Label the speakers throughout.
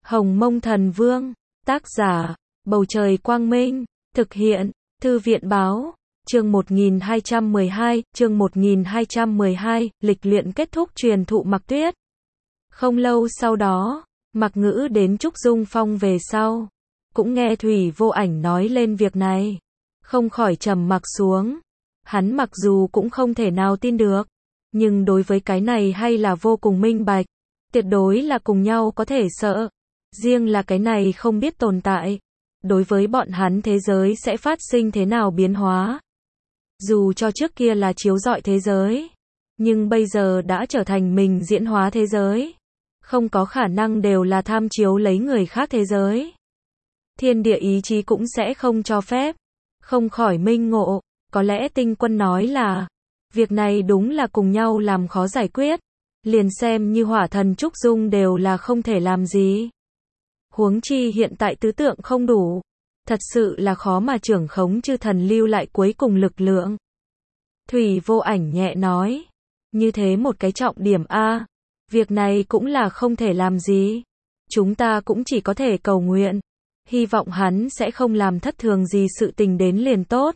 Speaker 1: Hồng Mông Thần Vương, tác giả, Bầu Trời Quang Minh, thực hiện, Thư viện Báo, chương 1212, lịch luyện kết thúc truyền thụ Mặc Tuyết. Không lâu sau đó, Mặc Ngữ đến Trúc Dung Phong về sau, cũng nghe Thủy Vô Ảnh nói lên việc này, không khỏi trầm mặc xuống. Hắn mặc dù cũng không thể nào tin được, nhưng đối với cái này hay là vô cùng minh bạch, tuyệt đối là cùng nhau có thể sợ. Riêng là cái này không biết tồn tại, đối với bọn hắn thế giới sẽ phát sinh thế nào biến hóa. Dù cho trước kia là chiếu rọi thế giới, nhưng bây giờ đã trở thành mình diễn hóa thế giới, không có khả năng đều là tham chiếu lấy người khác thế giới. Thiên địa ý chí cũng sẽ không cho phép. Không khỏi minh ngộ, có lẽ Tinh Quân nói là, việc này đúng là cùng nhau làm khó giải quyết, liền xem như Hỏa Thần Trúc Dung đều là không thể làm gì. Huống chi hiện tại tứ tượng không đủ, thật sự là khó mà trưởng khống chư thần lưu lại cuối cùng lực lượng. Thủy Vô Ảnh nhẹ nói, như thế một cái trọng điểm a, việc này cũng là không thể làm gì. Chúng ta cũng chỉ có thể cầu nguyện, hy vọng hắn sẽ không làm thất thường gì sự tình đến liền tốt.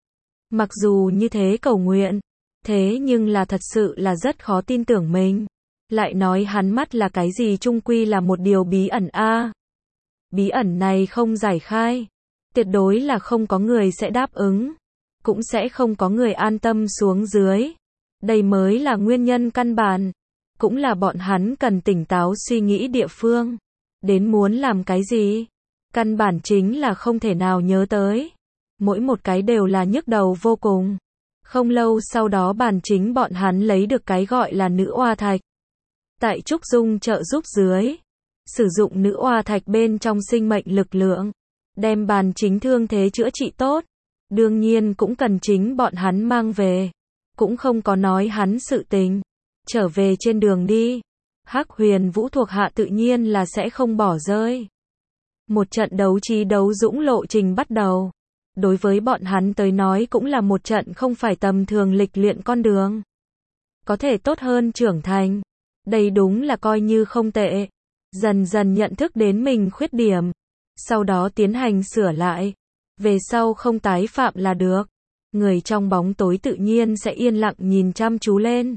Speaker 1: Mặc dù như thế cầu nguyện, thế nhưng là thật sự là rất khó tin tưởng mình. Lại nói hắn mắt là cái gì chung quy là một điều bí ẩn a. Bí ẩn này không giải khai, tuyệt đối là không có người sẽ đáp ứng, cũng sẽ không có người an tâm xuống dưới. Đây mới là nguyên nhân căn bản, cũng là bọn hắn cần tỉnh táo suy nghĩ địa phương. Đến muốn làm cái gì? Căn bản chính là không thể nào nhớ tới. Mỗi một cái đều là nhức đầu vô cùng. Không lâu sau đó bàn chính bọn hắn lấy được cái gọi là nữ oa thạch. Tại Trúc Dung trợ giúp dưới, sử dụng nữ oa thạch bên trong sinh mệnh lực lượng, đem bàn chính thương thế chữa trị tốt. Đương nhiên cũng cần chính bọn hắn mang về. Cũng không có nói hắn sự tình. Trở về trên đường đi, Hắc Huyền Vũ thuộc hạ tự nhiên là sẽ không bỏ rơi. Một trận đấu trí đấu dũng lộ trình bắt đầu. Đối với bọn hắn tới nói cũng là một trận không phải tầm thường lịch luyện con đường. Có thể tốt hơn trưởng thành. Đây đúng là coi như không tệ. Dần dần nhận thức đến mình khuyết điểm. Sau đó tiến hành sửa lại. Về sau không tái phạm là được. Người trong bóng tối tự nhiên sẽ yên lặng nhìn chăm chú lên.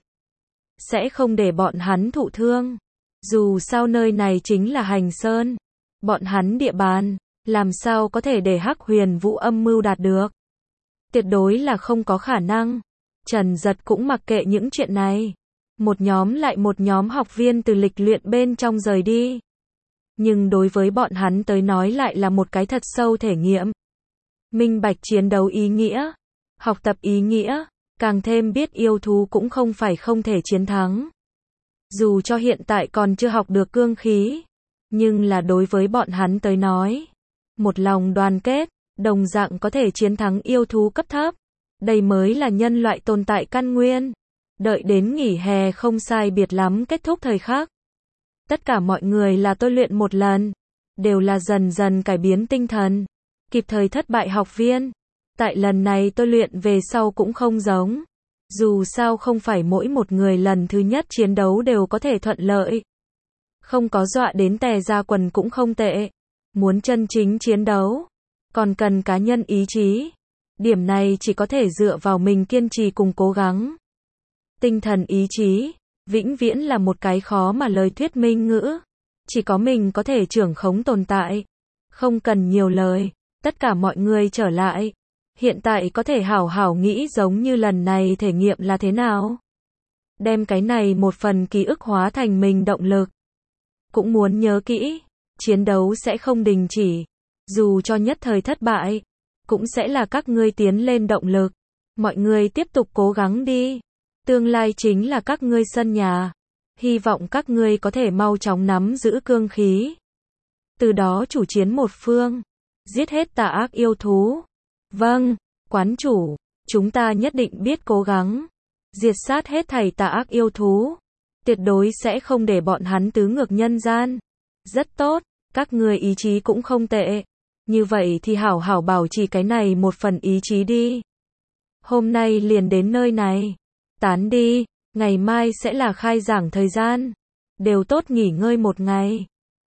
Speaker 1: Sẽ không để bọn hắn thụ thương. Dù sao nơi này chính là Hành Sơn. Bọn hắn địa bàn, làm sao có thể để Hắc Huyền Vũ âm mưu đạt được. Tuyệt đối là không có khả năng. Trần Giật cũng mặc kệ những chuyện này. Một nhóm lại một nhóm học viên từ lịch luyện bên trong rời đi. Nhưng đối với bọn hắn tới nói lại là một cái thật sâu thể nghiệm. Minh bạch chiến đấu ý nghĩa, học tập ý nghĩa, càng thêm biết yêu thú cũng không phải không thể chiến thắng. Dù cho hiện tại còn chưa học được cương khí, nhưng là đối với bọn hắn tới nói, một lòng đoàn kết, đồng dạng có thể chiến thắng yêu thú cấp thấp. Đây mới là nhân loại tồn tại căn nguyên. Đợi đến nghỉ hè không sai biệt lắm kết thúc thời khắc. Tất cả mọi người là tôi luyện một lần, đều là dần dần cải biến tinh thần, kịp thời thất bại học viên. Tại lần này tôi luyện về sau cũng không giống. Dù sao không phải mỗi một người lần thứ nhất chiến đấu đều có thể thuận lợi. Không có dọa đến tè ra quần cũng không tệ. Muốn chân chính chiến đấu, còn cần cá nhân ý chí. Điểm này chỉ có thể dựa vào mình kiên trì cùng cố gắng. Tinh thần ý chí, vĩnh viễn là một cái khó mà lời thuyết minh ngữ. Chỉ có mình có thể trưởng khống tồn tại. Không cần nhiều lời, tất cả mọi người trở lại. Hiện tại có thể hảo hảo nghĩ giống như lần này thể nghiệm là thế nào. Đem cái này một phần ký ức hóa thành mình động lực. Cũng muốn nhớ kỹ, chiến đấu sẽ không đình chỉ. Dù cho nhất thời thất bại, cũng sẽ là các ngươi tiến lên động lực. Mọi người tiếp tục cố gắng đi. Tương lai chính là các ngươi sân nhà. Hy vọng các ngươi có thể mau chóng nắm giữ cương khí. Từ đó chủ chiến một phương. Giết hết tà ác yêu thú. Vâng, quán chủ, chúng ta nhất định biết cố gắng. Diệt sát hết thảy tà ác yêu thú. Tuyệt đối sẽ không để bọn hắn tứ ngược nhân gian. Rất tốt, các ngươi ý chí cũng không tệ. Như vậy thì hảo hảo bảo trì cái này một phần ý chí đi. Hôm nay liền đến nơi này. Tán đi, ngày mai sẽ là khai giảng thời gian. Đều tốt nghỉ ngơi một ngày.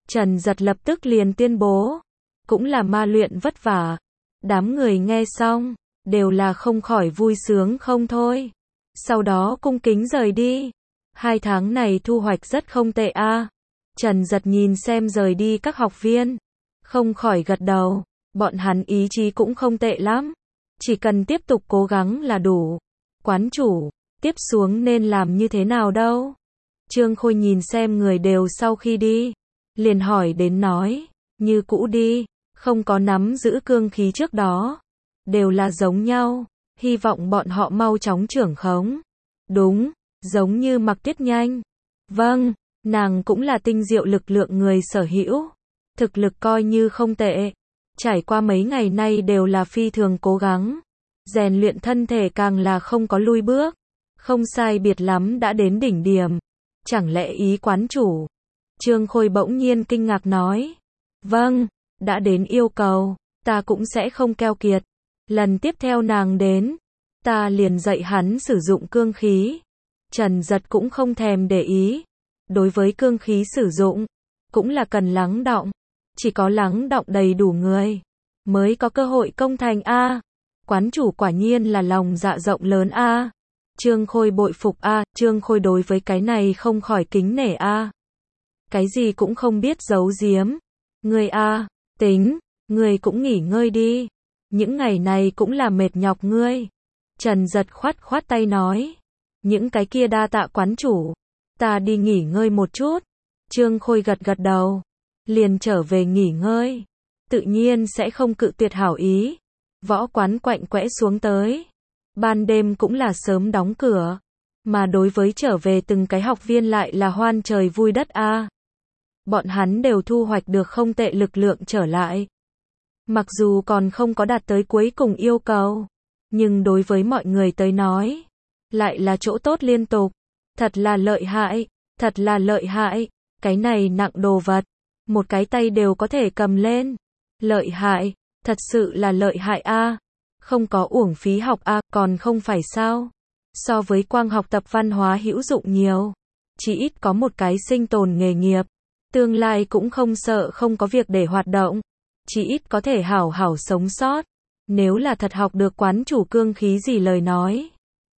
Speaker 1: Trần Giật lập tức liền tuyên bố, cũng là ma luyện vất vả. Đám người nghe xong, đều là không khỏi vui sướng không thôi. Sau đó cung kính rời đi. 2 tháng này thu hoạch rất không tệ a. Trần Giật nhìn xem rời đi các học viên, không khỏi gật đầu, bọn hắn ý chí cũng không tệ lắm. Chỉ cần tiếp tục cố gắng là đủ. Quán chủ, tiếp xuống nên làm như thế nào đâu? Trương Khôi nhìn xem người đều sau khi đi, liền hỏi đến nói, như cũ đi, không có nắm giữ cương khí trước đó, đều là giống nhau, hy vọng bọn họ mau chóng trưởng khống. Đúng, giống như Mặc Tuyết nhanh. Vâng, nàng cũng là tinh diệu lực lượng người sở hữu, thực lực coi như không tệ. Trải qua mấy ngày nay đều là phi thường cố gắng, rèn luyện thân thể càng là không có lui bước, không sai biệt lắm đã đến đỉnh điểm. Chẳng lẽ ý quán chủ? Trương Khôi bỗng nhiên kinh ngạc nói. Vâng, đã đến yêu cầu, ta cũng sẽ không keo kiệt. Lần tiếp theo nàng đến, ta liền dạy hắn sử dụng cương khí. Trần Giật cũng không thèm để ý. Đối với cương khí sử dụng, cũng là cần lắng đọng. Chỉ có lắng đọng đầy đủ người, mới có cơ hội công thành a. Quán chủ quả nhiên là lòng dạ rộng lớn a. Trương Khôi bội phục a. Trương Khôi đối với cái này không khỏi kính nể a. Cái gì cũng không biết giấu giếm. Ngươi a, tính, ngươi cũng nghỉ ngơi đi. Những ngày này cũng là mệt nhọc ngươi. Trần Giật khoát khoát tay nói. Những cái kia đa tạ quán chủ. Ta đi nghỉ ngơi một chút. Trương Khôi gật gật đầu, liền trở về nghỉ ngơi. Tự nhiên sẽ không cự tuyệt hảo ý. Võ quán quạnh quẽ xuống tới. Ban đêm cũng là sớm đóng cửa. Mà đối với trở về từng cái học viên lại là hoan trời vui đất a. Bọn hắn đều thu hoạch được không tệ lực lượng trở lại. Mặc dù còn không có đạt tới cuối cùng yêu cầu, nhưng đối với mọi người tới nói, lại là chỗ tốt liên tục. Thật là lợi hại, thật là lợi hại. Cái này nặng đồ vật, một cái tay đều có thể cầm lên. Lợi hại, thật sự là lợi hại a. Không có uổng phí học a, còn không phải sao? So với quang học tập văn hóa hữu dụng nhiều, chỉ ít có một cái sinh tồn nghề nghiệp, tương lai cũng không sợ không có việc để hoạt động, chỉ ít có thể hảo hảo sống sót. Nếu là thật học được quán chủ cương khí gì lời nói,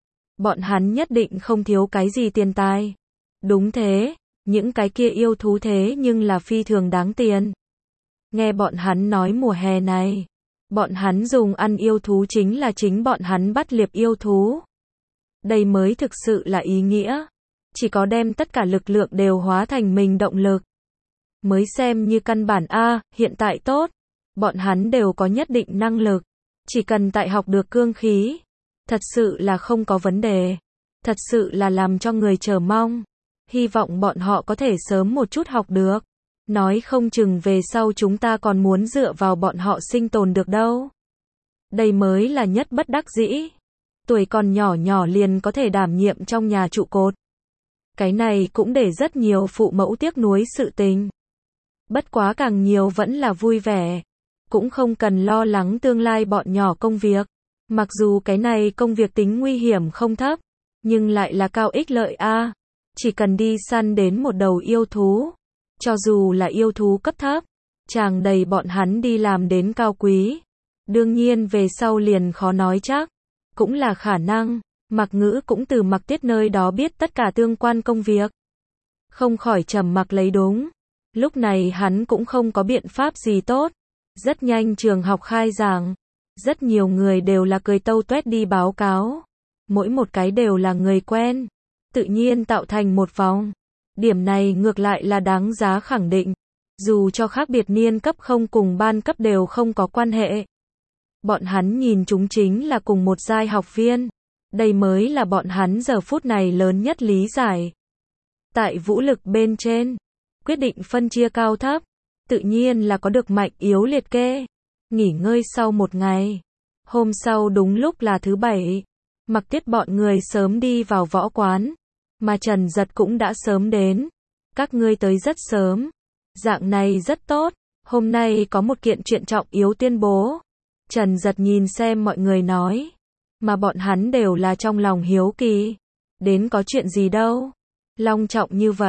Speaker 1: bọn hắn nhất định không thiếu cái gì tiền tài. Đúng thế, những cái kia yêu thú thế nhưng là phi thường đáng tiền. Nghe bọn hắn nói mùa hè này, bọn hắn dùng ăn yêu thú chính là chính bọn hắn bắt liệp yêu thú. Đây mới thực sự là ý nghĩa. Chỉ có đem tất cả lực lượng đều hóa thành mình động lực, mới xem như căn bản a. Hiện tại tốt, bọn hắn đều có nhất định năng lực. Chỉ cần tại học được cương khí, thật sự là không có vấn đề. Thật sự là làm cho người chờ mong. Hy vọng bọn họ có thể sớm một chút học được. Nói không chừng về sau chúng ta còn muốn dựa vào bọn họ sinh tồn được đâu. Đây mới là nhất bất đắc dĩ. Tuổi còn nhỏ nhỏ liền có thể đảm nhiệm trong nhà trụ cột. Cái này cũng để rất nhiều phụ mẫu tiếc nuối sự tình. Bất quá càng nhiều vẫn là vui vẻ. Cũng không cần lo lắng tương lai bọn nhỏ công việc. Mặc dù cái này công việc tính nguy hiểm không thấp, nhưng lại là cao ích lợi a. Chỉ cần đi săn đến một đầu yêu thú, cho dù là yêu thú cấp thấp, tràn đầy bọn hắn đi làm đến cao quý. Đương nhiên về sau liền khó nói chắc, cũng là khả năng. Mặc Ngữ cũng từ Mặc Tiết nơi đó biết tất cả tương quan công việc, không khỏi trầm mặc lấy đúng. Lúc này hắn cũng không có biện pháp gì tốt. Rất nhanh trường học khai giảng, rất nhiều người đều là cười tâu tuét đi báo cáo. Mỗi một cái đều là người quen, tự nhiên tạo thành một vòng. Điểm này ngược lại là đáng giá khẳng định. Dù cho khác biệt niên cấp không cùng ban cấp đều không có quan hệ. Bọn hắn nhìn chúng chính là cùng một giai học viên. Đây mới là bọn hắn giờ phút này lớn nhất lý giải. Tại vũ lực bên trên, quyết định phân chia cao thấp, tự nhiên là có được mạnh yếu liệt kê. Nghỉ ngơi sau một ngày. Hôm sau đúng lúc là thứ Bảy. Mặc Tiết bọn người sớm đi vào võ quán, mà Trần Giật cũng đã sớm đến. Các ngươi tới rất sớm. Dạng này rất tốt. Hôm nay có một kiện chuyện trọng yếu tuyên bố. Trần Giật nhìn xem mọi người nói. Mà bọn hắn đều là trong lòng hiếu kỳ. Đến có chuyện gì đâu. Long trọng như vậy.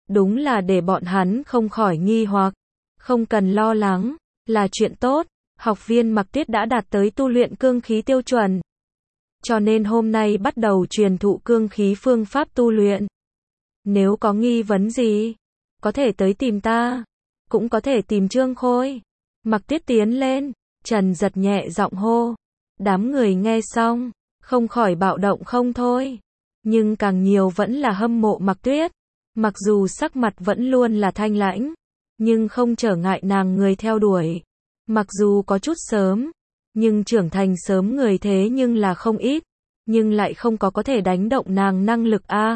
Speaker 1: Đúng là để bọn hắn không khỏi nghi hoặc. Không cần lo lắng, là chuyện tốt. Học viên Mặc Tuyết đã đạt tới tu luyện cương khí tiêu chuẩn. Cho nên hôm nay bắt đầu truyền thụ cương khí phương pháp tu luyện. Nếu có nghi vấn gì, có thể tới tìm ta, cũng có thể tìm Trương Khôi. Mặc Tuyết tiến lên, Trần Giật nhẹ giọng hô. Đám người nghe xong, không khỏi bạo động không thôi. Nhưng càng nhiều vẫn là hâm mộ Mặc Tuyết. Mặc dù sắc mặt vẫn luôn là thanh lãnh, nhưng không trở ngại nàng người theo đuổi. Mặc dù có chút sớm, nhưng trưởng thành sớm người thế nhưng là không ít, nhưng lại không có thể đánh động nàng năng lực a.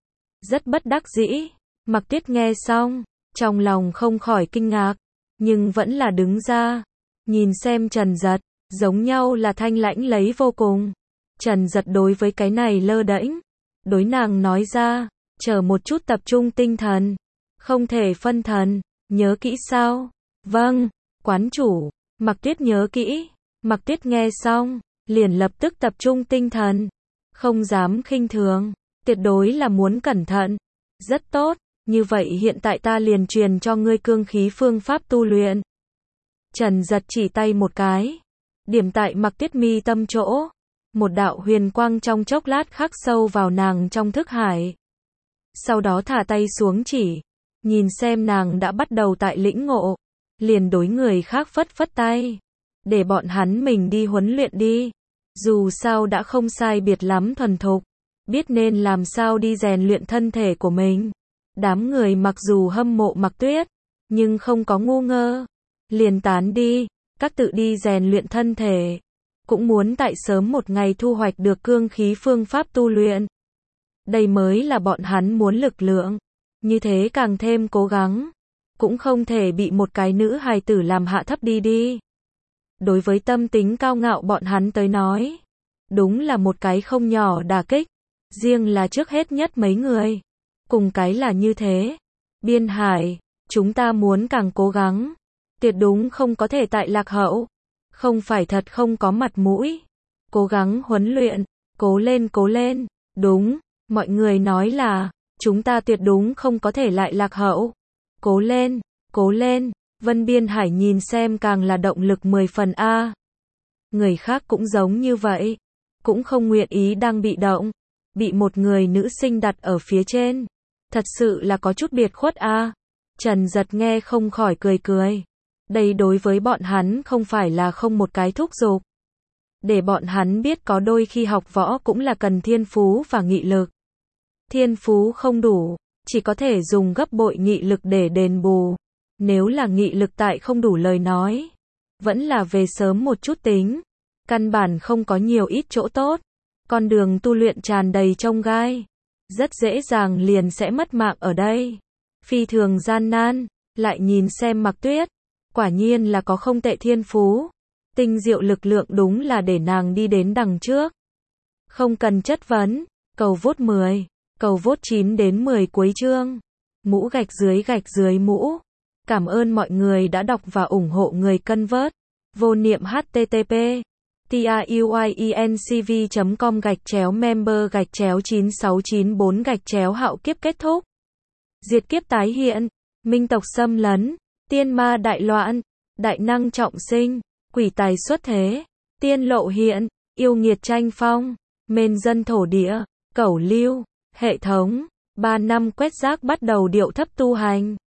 Speaker 1: Rất bất đắc dĩ, Mặc Tuyết nghe xong, trong lòng không khỏi kinh ngạc, nhưng vẫn là đứng ra, nhìn xem Trần Giật, giống nhau là thanh lãnh lấy vô cùng. Trần Giật đối với cái này lơ đễnh, đối nàng nói ra, chờ một chút tập trung tinh thần, không thể phân thần, nhớ kỹ sao? Vâng, quán chủ. Mặc Tuyết nhớ kỹ. Mặc Tuyết nghe xong, liền lập tức tập trung tinh thần, không dám khinh thường, tuyệt đối là muốn cẩn thận. Rất tốt, như vậy hiện tại ta liền truyền cho ngươi cương khí phương pháp tu luyện. Trần Giật chỉ tay một cái, điểm tại Mặc Tuyết mi tâm chỗ, một đạo huyền quang trong chốc lát khắc sâu vào nàng trong thức hải. Sau đó thả tay xuống chỉ, nhìn xem nàng đã bắt đầu tại lĩnh ngộ, liền đối người khác phất phất tay, để bọn hắn mình đi huấn luyện đi. Dù sao đã không sai biệt lắm thuần thục, biết nên làm sao đi rèn luyện thân thể của mình. Đám người mặc dù hâm mộ Mặc Tuyết, nhưng không có ngu ngơ, liền tán đi, các tự đi rèn luyện thân thể, cũng muốn tại sớm một ngày thu hoạch được cương khí phương pháp tu luyện. Đây mới là bọn hắn muốn lực lượng, như thế càng thêm cố gắng, cũng không thể bị một cái nữ hài tử làm hạ thấp đi. Đối với tâm tính cao ngạo bọn hắn tới nói, đúng là một cái không nhỏ đả kích, riêng là trước hết nhất mấy người, cùng cái là như thế. Biên Hải, chúng ta muốn càng cố gắng, tuyệt đúng không có thể tại lạc hậu, không phải thật không có mặt mũi. Cố gắng huấn luyện, cố lên, đúng, mọi người nói là, chúng ta tuyệt đúng không có thể lại lạc hậu. Cố lên, Vân Biên Hải nhìn xem càng là động lực 10 phần a. Người khác cũng giống như vậy, cũng không nguyện ý đang bị động, bị một người nữ sinh đặt ở phía trên, thật sự là có chút biệt khuất a. Trần Giật nghe không khỏi cười. Đây đối với bọn hắn không phải là không một cái thúc giục, để bọn hắn biết có đôi khi học võ cũng là cần thiên phú và nghị lực. Thiên phú không đủ, chỉ có thể dùng gấp bội nghị lực để đền bù. Nếu là nghị lực tại không đủ lời nói, vẫn là về sớm một chút tính, căn bản không có nhiều ít chỗ tốt. Con đường tu luyện tràn đầy chông gai, rất dễ dàng liền sẽ mất mạng ở đây. Phi thường gian nan, lại nhìn xem Mặc Tuyết, quả nhiên là có không tệ thiên phú, tinh diệu lực lượng đúng là để nàng đi đến đằng trước. Không cần chất vấn, cầu vote 10, cầu vote 9 đến 10 cuối chương. Mũ gạch dưới mũ. Cảm ơn mọi người đã đọc và ủng hộ người cân vớt. Vô niệm http truyencv.com/member/9694 hạo kiếp kết thúc. Diệt kiếp tái hiện, minh tộc xâm lấn, tiên ma đại loạn, đại năng trọng sinh, quỷ tài xuất thế, tiên lộ hiện, yêu nghiệt tranh phong, mên dân thổ địa, cẩu lưu, hệ thống, 3 năm quét rác bắt đầu điệu thấp tu hành.